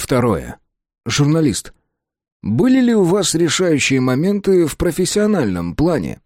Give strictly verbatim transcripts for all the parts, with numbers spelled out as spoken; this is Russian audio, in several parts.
Второе. Журналист. Были ли у вас решающие моменты в профессиональном плане?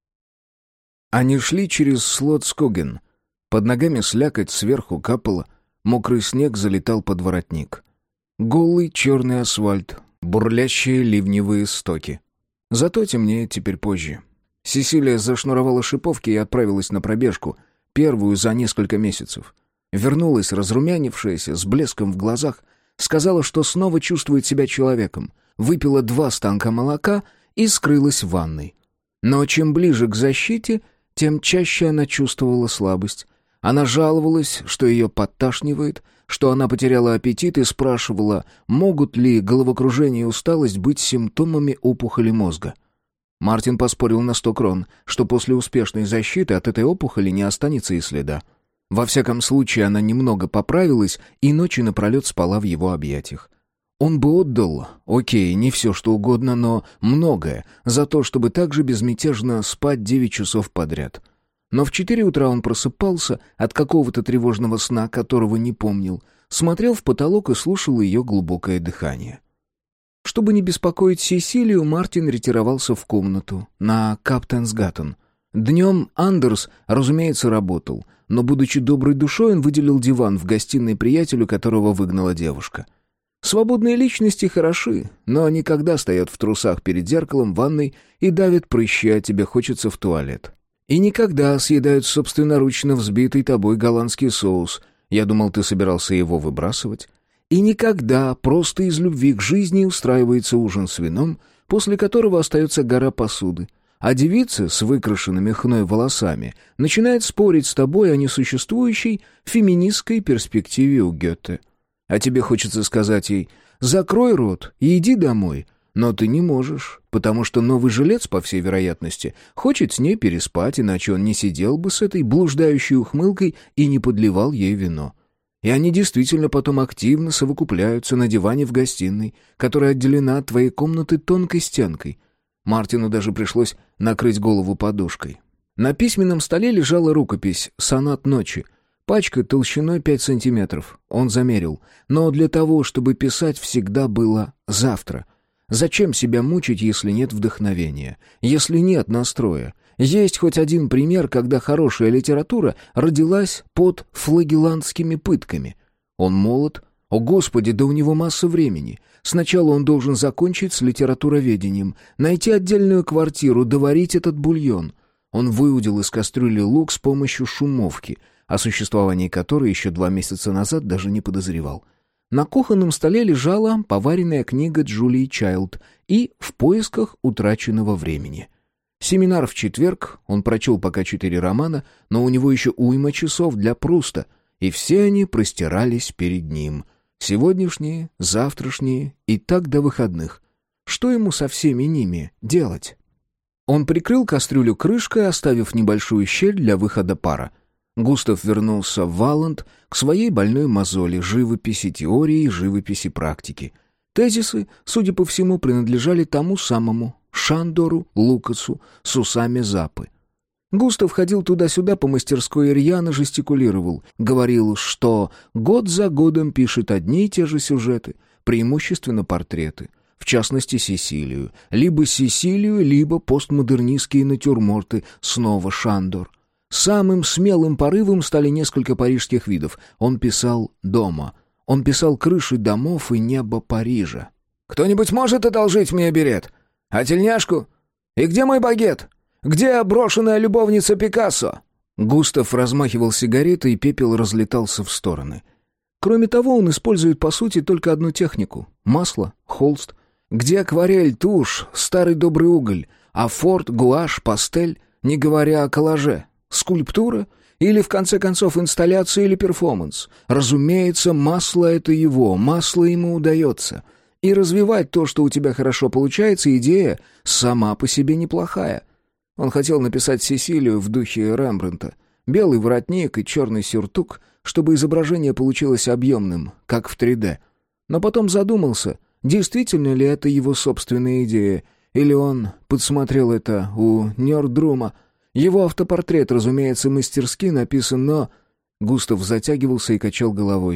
Они шли через Слотскоген. Под ногами слякоть, сверху капала, мокрый снег залетал под воротник. Голый черный асфальт, бурлящие ливневые стоки. Зато темнеет теперь позже. Сесилия зашнуровала шиповки и отправилась на пробежку, первую за несколько месяцев. Вернулась разрумянившаяся, с блеском в глазах, сказала, что снова чувствует себя человеком, выпила два станка молока и скрылась в ванной. Но чем ближе к защите, тем чаще она чувствовала слабость. Она жаловалась, что ее подташнивает, что она потеряла аппетит и спрашивала, могут ли головокружение и усталость быть симптомами опухоли мозга. Мартин поспорил на сто крон, что после успешной защиты от этой опухоли не останется и следа. Во всяком случае, она немного поправилась и ночи напролет спала в его объятиях. Он бы отдал, окей, не все что угодно, но многое, за то, чтобы так же безмятежно спать девять часов подряд. Но в четыре утра он просыпался от какого-то тревожного сна, которого не помнил, смотрел в потолок и слушал ее глубокое дыхание. Чтобы не беспокоить Сесилию, Мартин ретировался в комнату на Каптенсгаттен. Днем Андерс, разумеется, работал, но, будучи доброй душой, он выделил диван в гостиной приятелю, которого выгнала девушка. Свободные личности хороши, но они когда стоят в трусах перед зеркалом в ванной и давят прыщи, а тебе хочется в туалет. И никогда съедают собственноручно взбитый тобой голландский соус. Я думал, ты собирался его выбрасывать. И никогда просто из любви к жизни устраивается ужин с вином, после которого остается гора посуды. А девица с выкрашенными хной волосами начинает спорить с тобой о несуществующей феминистской перспективе у Гёте. А тебе хочется сказать ей «закрой рот и иди домой», но ты не можешь, потому что новый жилец, по всей вероятности, хочет с ней переспать, иначе он не сидел бы с этой блуждающей ухмылкой и не подливал ей вино. И они действительно потом активно совокупляются на диване в гостиной, которая отделена от твоей комнаты тонкой стенкой. Мартину даже пришлось накрыть голову подушкой. На письменном столе лежала рукопись «Сонат ночи». Пачка толщиной пять сантиметров. Он замерил. Но для того, чтобы писать, всегда было «завтра». Зачем себя мучить, если нет вдохновения? Если нет настроя? Есть хоть один пример, когда хорошая литература родилась под флагелантскими пытками. Он молод. О, Господи, да у него масса времени. Сначала он должен закончить с литературоведением, найти отдельную квартиру, доварить этот бульон. Он выудил из кастрюли лук с помощью шумовки, о существовании которой еще два месяца назад даже не подозревал. На кухонном столе лежала поваренная книга Джулии Чайлд и «В поисках утраченного времени». Семинар в четверг, он прочел пока четыре романа, но у него еще уйма часов для Пруста, и все они простирались перед ним. Сегодняшние, завтрашние и так до выходных. Что ему со всеми ними делать? Он прикрыл кастрюлю крышкой, оставив небольшую щель для выхода пара. Густав вернулся в Валланд к своей больной мозоли живописи теории и живописи практики. Тезисы, судя по всему, принадлежали тому самому Шандору Лукасу с усами Запы. Густав ходил туда-сюда по мастерской и рьяно жестикулировал, говорил, что год за годом пишет одни и те же сюжеты, преимущественно портреты, в частности Сесилию, либо Сесилию, либо постмодернистские натюрморты, снова Шандор. Самым смелым порывом стали несколько парижских видов. Он писал дома. Он писал крыши домов и небо Парижа. «Кто-нибудь может одолжить мне берет? А тельняшку? И где мой багет? Где брошенная любовница Пикассо?» Густав размахивал сигаретой, и пепел разлетался в стороны. Кроме того, он использует по сути только одну технику — масло, холст. Где акварель, тушь, старый добрый уголь, а форт, гуашь, пастель, не говоря о коллаже. Скульптура? Или, в конце концов, инсталляция или перформанс? Разумеется, масло — это его, масло ему удается. И развивать то, что у тебя хорошо получается, идея сама по себе неплохая. Он хотел написать Сесилию в духе Рембрандта. Белый воротник и черный сюртук, чтобы изображение получилось объемным, как в три дэ. Но потом задумался, действительно ли это его собственная идея, или он подсмотрел это у Нёрдрума. Его автопортрет, разумеется, мастерски написан, но... Густав затягивался и качал головой.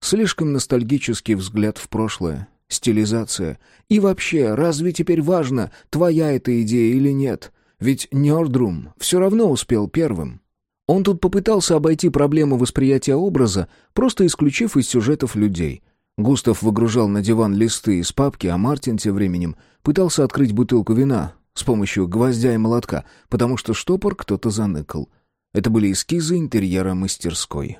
Слишком ностальгический взгляд в прошлое, стилизация. И вообще, разве теперь важно, твоя эта идея или нет? Ведь Нёрдрум все равно успел первым. Он тут попытался обойти проблему восприятия образа, просто исключив из сюжетов людей. Густав выгружал на диван листы из папки, а Мартин тем временем пытался открыть бутылку вина с помощью гвоздя и молотка, потому что штопор кто-то заныкал. Это были эскизы интерьера мастерской.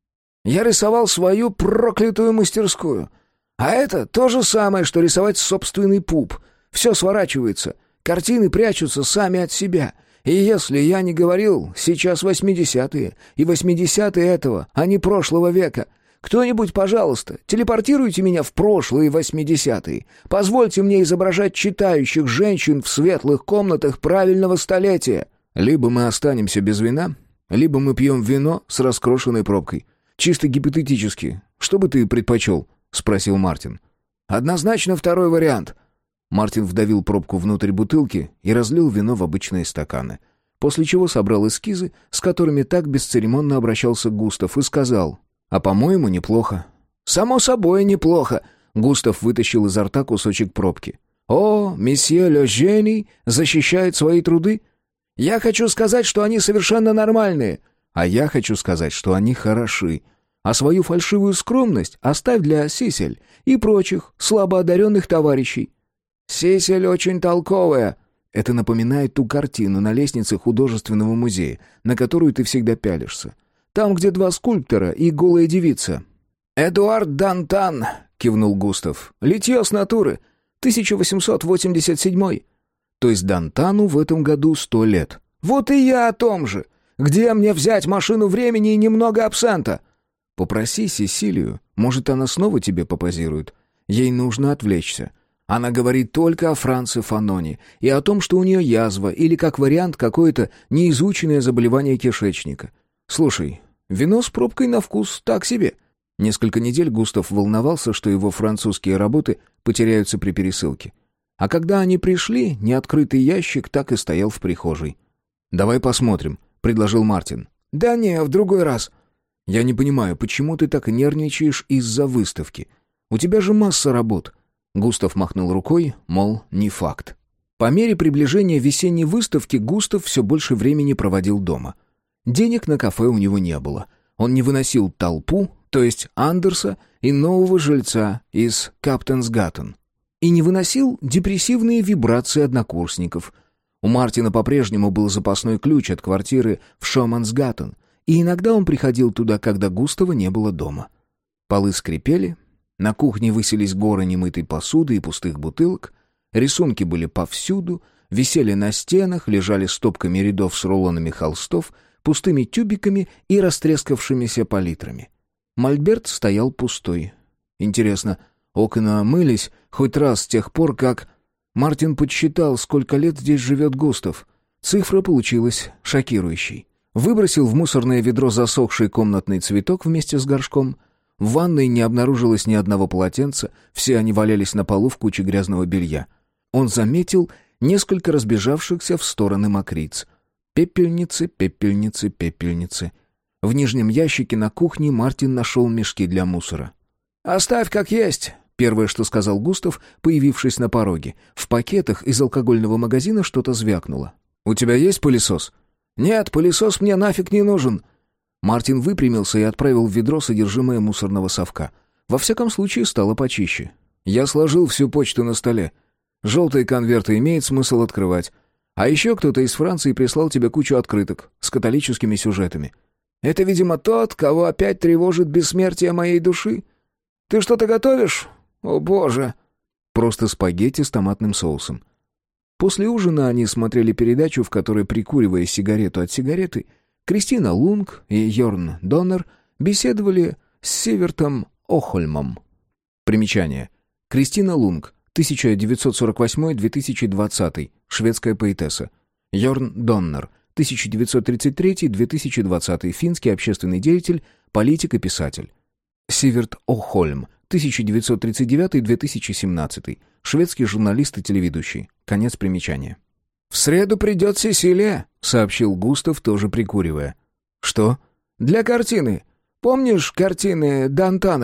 «Я рисовал свою проклятую мастерскую. А это то же самое, что рисовать собственный пуп. Все сворачивается, картины прячутся сами от себя. И если я не говорил, сейчас восьмидесятые, и восьмидесятые этого, а не прошлого века. Кто-нибудь, пожалуйста, телепортируйте меня в прошлые восьмидесятые. Позвольте мне изображать читающих женщин в светлых комнатах правильного столетия». Либо мы останемся без вина, либо мы пьем вино с раскрошенной пробкой. Чисто гипотетически. Что бы ты предпочел? — спросил Мартин. «Однозначно второй вариант». Мартин вдавил пробку внутрь бутылки и разлил вино в обычные стаканы. После чего собрал эскизы, с которыми так бесцеремонно обращался Густав, и сказал: «А по-моему, неплохо». «Само собой, неплохо». Густав вытащил изо рта кусочек пробки. «О, месье Ле Гений защищает свои труды? Я хочу сказать, что они совершенно нормальные. А я хочу сказать, что они хороши. А свою фальшивую скромность оставь для Сисель и прочих слабоодаренных товарищей». «Сисель очень толковая». Это напоминает ту картину на лестнице художественного музея, на которую ты всегда пялишься. Там, где два скульптора и голая девица. «Эдуард Д'Антан», — кивнул Густав. «Литье с натуры. тысяча восемьсот восемьдесят седьмой». То есть Д'Антану в этом году сто лет. «Вот и я о том же. Где мне взять машину времени и немного абсента?» «Попроси Сесилию. Может, она снова тебе попозирует. Ей нужно отвлечься. Она говорит только о Франце Фаноне и о том, что у нее язва или, как вариант, какое-то неизученное заболевание кишечника. Слушай, вино с пробкой на вкус так себе». Несколько недель Густав волновался, что его французские работы потеряются при пересылке. А когда они пришли, неоткрытый ящик так и стоял в прихожей. «Давай посмотрим», — предложил Мартин. «Да не, в другой раз». «Я не понимаю, почему ты так нервничаешь из-за выставки? У тебя же масса работ». Густав махнул рукой, мол, не факт. По мере приближения весенней выставки Густав все больше времени проводил дома. Денег на кафе у него не было. Он не выносил толпу, то есть Андерса и нового жильца из Каптенсгаттен. И не выносил депрессивные вибрации однокурсников. У Мартина по-прежнему был запасной ключ от квартиры в Шомансгаттен, и иногда он приходил туда, когда Густава не было дома. Полы скрипели, на кухне высились горы немытой посуды и пустых бутылок, рисунки были повсюду, висели на стенах, лежали стопками рядов с рулонами холстов, пустыми тюбиками и растрескавшимися палитрами. Мольберт стоял пустой. Интересно, окна мылись хоть раз с тех пор, как... Мартин подсчитал, сколько лет здесь живет Густав. Цифра получилась шокирующей. Выбросил в мусорное ведро засохший комнатный цветок вместе с горшком. В ванной не обнаружилось ни одного полотенца, все они валялись на полу в куче грязного белья. Он заметил несколько разбежавшихся в стороны мокриц. Пепельницы, пепельницы, пепельницы. В нижнем ящике на кухне Мартин нашел мешки для мусора. «Оставь как есть», — первое, что сказал Густав, появившись на пороге. В пакетах из алкогольного магазина что-то звякнуло. «У тебя есть пылесос?» «Нет, пылесос мне нафиг не нужен». Мартин выпрямился и отправил в ведро содержимое мусорного совка. Во всяком случае, стало почище. «Я сложил всю почту на столе. Желтые конверты имеет смысл открывать. А еще кто-то из Франции прислал тебе кучу открыток с католическими сюжетами. Это, видимо, тот, кого опять тревожит бессмертие моей души. Ты что-то готовишь? О, боже!» Просто спагетти с томатным соусом. После ужина они смотрели передачу, в которой, прикуривая сигарету от сигареты, Кристина Лунг и Йорн Доннер беседовали с Сивертом Охольмом. Примечание. Кристина Лунг, тысяча девятьсот сорок восьмой — две тысячи двадцатый, шведская поэтесса. Йорн Доннер, тысяча девятьсот тридцать третий — две тысячи двадцатый, финский общественный деятель, политик и писатель. Сиверт Охольм, тысяча девятьсот тридцать девятый — две тысячи семнадцатый, шведский журналист и телеведущий. Конец примечания. «В среду придет Сесилия», — сообщил Густав, тоже прикуривая. «Что?» «Для картины. Помнишь картины Д'Антана?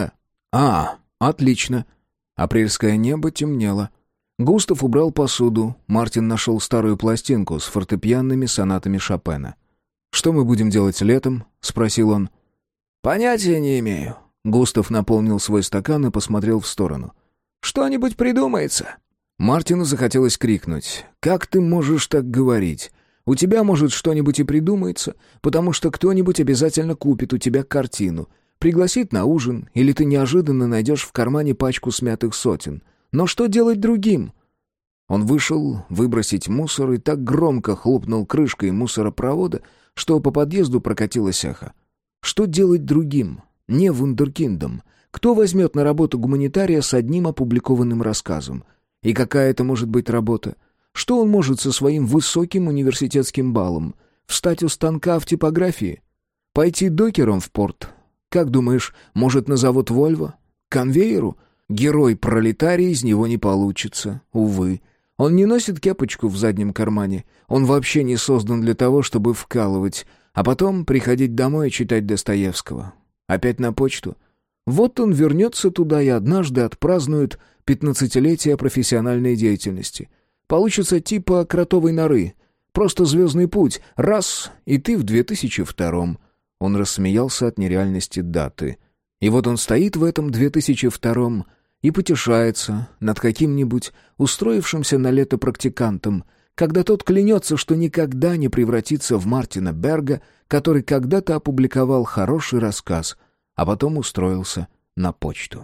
«А, отлично». Апрельское небо темнело. Густав убрал посуду. Мартин нашел старую пластинку с фортепианными сонатами Шопена. «Что мы будем делать летом?» — спросил он. «Понятия не имею». Густав наполнил свой стакан и посмотрел в сторону. «Что-нибудь придумается». Мартину захотелось крикнуть. «Как ты можешь так говорить? У тебя, может, что-нибудь и придумается, потому что кто-нибудь обязательно купит у тебя картину, пригласит на ужин, или ты неожиданно найдешь в кармане пачку смятых сотен. Но что делать другим?» Он вышел выбросить мусор и так громко хлопнул крышкой мусоропровода, что по подъезду прокатилось эхо. Что делать другим? Не вундеркиндом. Кто возьмет на работу гуманитария с одним опубликованным рассказом? И какая это может быть работа? Что он может со своим высоким университетским баллом? Встать у станка в типографии? Пойти докером в порт? Как думаешь, может, на завод «Вольво»? Конвейеру? Герой-пролетарий из него не получится, увы. Он не носит кепочку в заднем кармане. Он вообще не создан для того, чтобы вкалывать, а потом приходить домой и читать Достоевского. Опять на почту? Вот он вернется туда и однажды отпразднует пятнадцатилетие профессиональной деятельности. Получится типа кротовой норы. Просто звездный путь. Раз, и ты в две тысячи втором. Он рассмеялся от нереальности даты. И вот он стоит в этом две тысячи втором и потешается над каким-нибудь устроившимся на лето практикантом, когда тот клянется, что никогда не превратится в Мартина Берга, который когда-то опубликовал хороший рассказ, а потом устроился на почту.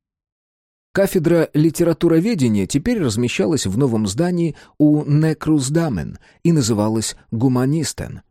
Кафедра литературоведения теперь размещалась в новом здании у Некрусдамен и называлась «Гуманистен».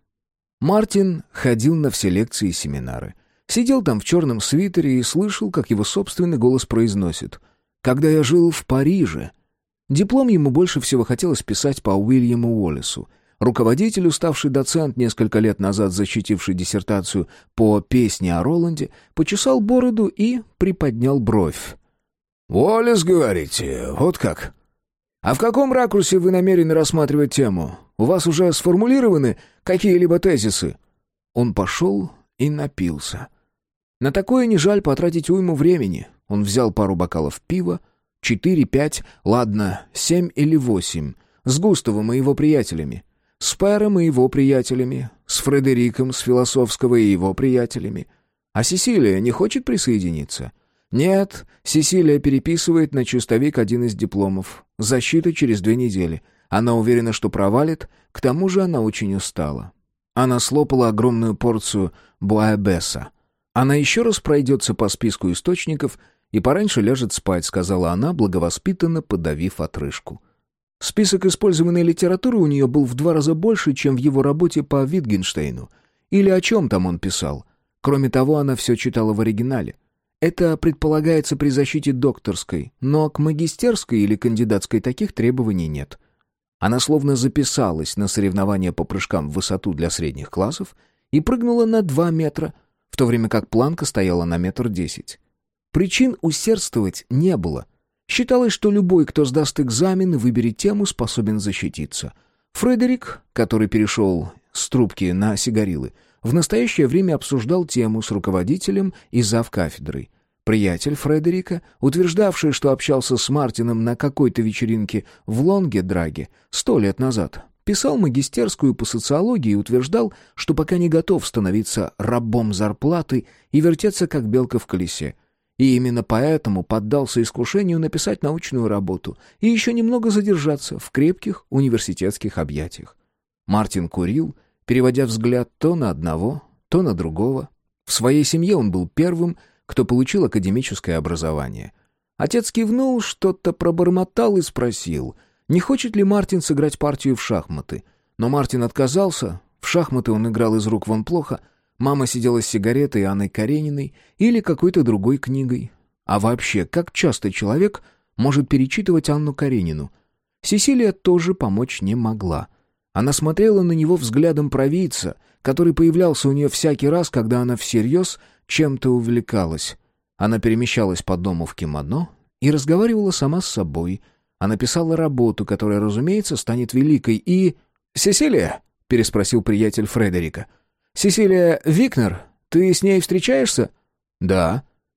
Мартин ходил на все лекции и семинары. Сидел там в черном свитере и слышал, как его собственный голос произносит «Когда я жил в Париже». Диплом ему больше всего хотелось писать по Уильяму Уоллесу. Руководитель, уставший доцент, несколько лет назад защитивший диссертацию по «Песне о Роланде», почесал бороду и приподнял бровь. «Уоллес, говорите? Вот как? А в каком ракурсе вы намерены рассматривать тему? У вас уже сформулированы какие-либо тезисы?» Он пошел и напился. На такое не жаль потратить уйму времени. Он взял пару бокалов пива, четыре, пять, ладно, семь или восемь, с Густавом и его приятелями, с Пером и его приятелями, с Фредериком с философского и его приятелями. А Сесилия не хочет присоединиться? Нет, Сесилия переписывает на чистовик один из дипломов. Защита через две недели. Она уверена, что провалит, к тому же она очень устала. Она слопала огромную порцию буайбеса. Она еще раз пройдется по списку источников и пораньше ляжет спать, сказала она, благовоспитанно подавив отрыжку. Список использованной литературы у нее был в два раза больше, чем в его работе по Витгенштейну. Или о чем там он писал. Кроме того, она все читала в оригинале. Это предполагается при защите докторской, но к магистерской или кандидатской таких требований нет. Она словно записалась на соревнования по прыжкам в высоту для средних классов и прыгнула на два метра, в то время как планка стояла на метр десять. Причин усердствовать не было. Считалось, что любой, кто сдаст экзамен и выберет тему, способен защититься. Фредерик, который перешел с трубки на сигарилы, в настоящее время обсуждал тему с руководителем и завкафедрой. Приятель Фредерика, утверждавший, что общался с Мартином на какой-то вечеринке в Лонгедраге сто лет назад, писал магистерскую по социологии и утверждал, что пока не готов становиться рабом зарплаты и вертеться как белка в колесе. И именно поэтому поддался искушению написать научную работу и еще немного задержаться в крепких университетских объятиях. Мартин курил, переводя взгляд то на одного, то на другого. В своей семье он был первым, кто получил академическое образование. Отец кивнул, что-то пробормотал и спросил, не хочет ли Мартин сыграть партию в шахматы. Но Мартин отказался, в шахматы он играл из рук вон плохо. Мама сидела с сигаретой Анной Карениной или какой-то другой книгой. А вообще, как часто человек может перечитывать Анну Каренину? Сесилия тоже помочь не могла. Она смотрела на него взглядом провидца, который появлялся у нее всякий раз, когда она всерьез чем-то увлекалась. Она перемещалась по дому в кимоно и разговаривала сама с собой. Она писала работу, которая, разумеется, станет великой, и... «Сесилия?» — переспросил приятель Фредерика. «Сесилия Викнер? Ты с ней встречаешься?» «Да».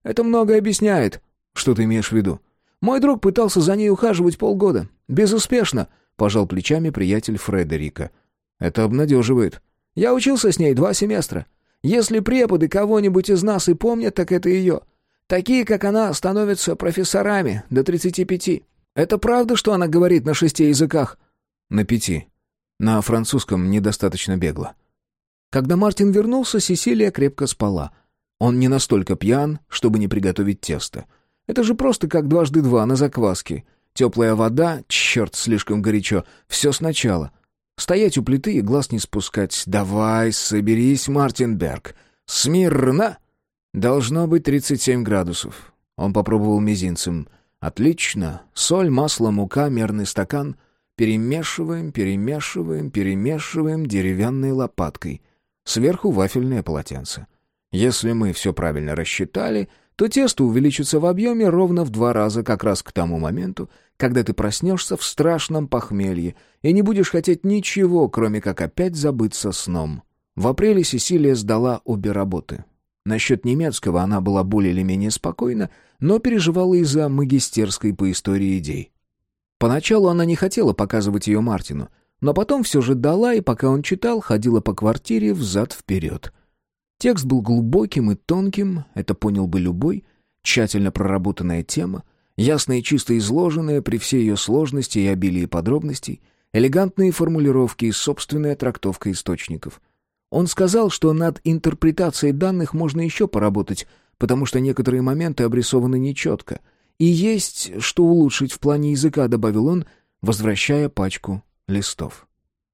Это многое объясняет». «Что ты имеешь в виду?» «Мой друг пытался за ней ухаживать полгода. Безуспешно», — пожал плечами приятель Фредерика. «Это обнадеживает». «Я учился с ней два семестра. Если преподы кого-нибудь из нас и помнят, так это ее. Такие, как она, становятся профессорами до тридцати пяти. Это правда, что она говорит на шести языках?» «На пяти. На французском недостаточно бегло». Когда Мартин вернулся, Сесилия крепко спала. Он не настолько пьян, чтобы не приготовить тесто. Это же просто как дважды два на закваске. Теплая вода, черт, слишком горячо, все сначала. Стоять у плиты и глаз не спускать. «Давай, соберись, Мартинберг. Смирно!» «Должно быть тридцать семь градусов». Он попробовал мизинцем. «Отлично. Соль, масло, мука, мерный стакан. Перемешиваем, перемешиваем, перемешиваем деревянной лопаткой. Сверху вафельное полотенце. Если мы все правильно рассчитали, то тесто увеличится в объеме ровно в два раза как раз к тому моменту, когда ты проснешься в страшном похмелье и не будешь хотеть ничего, кроме как опять забыться сном». В апреле Сесилия сдала обе работы. Насчет немецкого она была более или менее спокойна, но переживала из-за магистерской по истории идей. Поначалу она не хотела показывать ее Мартину, но потом все же дала, и пока он читал, ходила по квартире взад-вперед. Текст был глубоким и тонким, это понял бы любой, тщательно проработанная тема, ясно и чисто изложенная при всей ее сложности и обилии подробностей, элегантные формулировки и собственная трактовка источников. Он сказал, что над интерпретацией данных можно еще поработать, потому что некоторые моменты обрисованы нечетко, и есть что улучшить в плане языка, добавил он, возвращая пачку листов.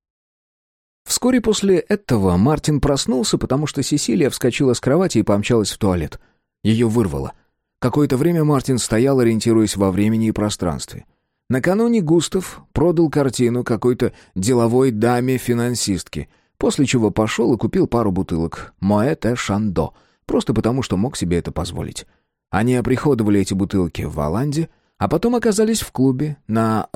Вскоре после этого Мартин проснулся, потому что Сесилия вскочила с кровати и помчалась в туалет. Ее вырвало. Какое-то время Мартин стоял, ориентируясь во времени и пространстве. Накануне Густав продал картину какой-то деловой даме-финансистке, после чего пошел и купил пару бутылок «Моët et Chandon», просто потому, что мог себе это позволить. Они оприходовали эти бутылки в Валанде, а потом оказались в клубе на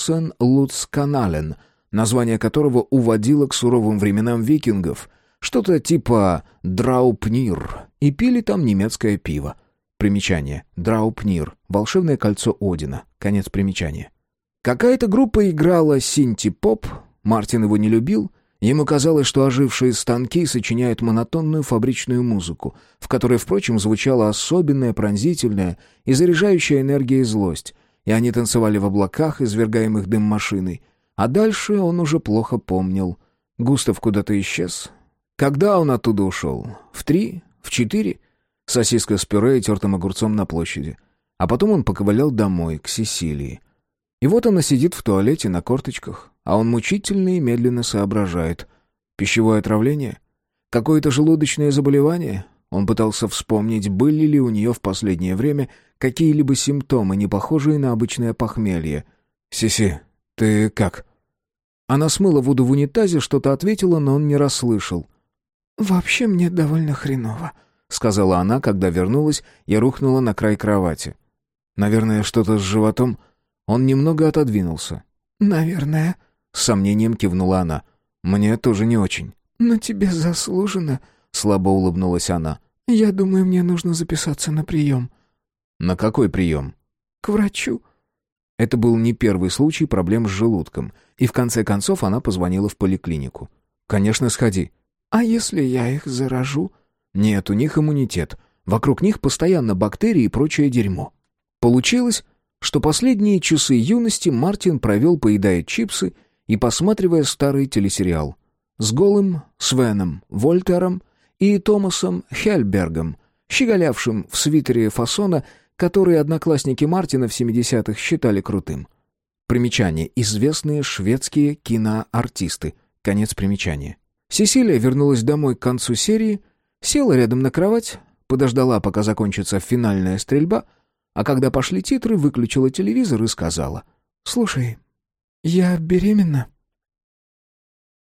Руссен-Луцканален, название которого уводило к суровым временам викингов, что-то типа «Драупнир», и пили там немецкое пиво. Примечание. Драупнир. Волшебное кольцо Одина. Конец примечания. Какая-то группа играла синти-поп, Мартин его не любил. Ему казалось, что ожившие станки сочиняют монотонную фабричную музыку, в которой, впрочем, звучала особенная, пронзительная и заряжающая энергия и злость, и они танцевали в облаках, извергаемых дым машиной. А дальше он уже плохо помнил. Густав куда-то исчез. Когда он оттуда ушел? В три? В четыре? Сосиска с пюре и тертым огурцом на площади. А потом он поковылял домой, к Сесилии. И вот она сидит в туалете на корточках, а он мучительно и медленно соображает. Пищевое отравление? Какое-то желудочное заболевание? Он пытался вспомнить, были ли у нее в последнее время какие-либо симптомы, не похожие на обычное похмелье. «Сиси, ты как?» Она смыла воду в унитазе, что-то ответила, но он не расслышал. «Вообще мне довольно хреново», — сказала она, когда вернулась и рухнула на край кровати. «Наверное, что-то с животом?» Он немного отодвинулся. «Наверное», — с сомнением кивнула она. «Мне тоже не очень». «Но тебе заслуженно», — слабо улыбнулась она. «Я думаю, мне нужно записаться на прием». «На какой прием?» «К врачу». Это был не первый случай проблем с желудком, и в конце концов она позвонила в поликлинику. «Конечно, сходи». «А если я их заражу?» «Нет, у них иммунитет. Вокруг них постоянно бактерии и прочее дерьмо». Получилось, что последние часы юности Мартин провел, поедая чипсы и посматривая старый телесериал с голым Свеном Вольтером и Томасом Хельбергом, щеголявшим в свитере фасона, который одноклассники Мартина в семидесятых считали крутым. Примечание. Известные шведские киноартисты. Конец примечания. Сесилия вернулась домой к концу серии, села рядом на кровать, подождала, пока закончится финальная стрельба, а когда пошли титры, выключила телевизор и сказала: «Слушай, я беременна».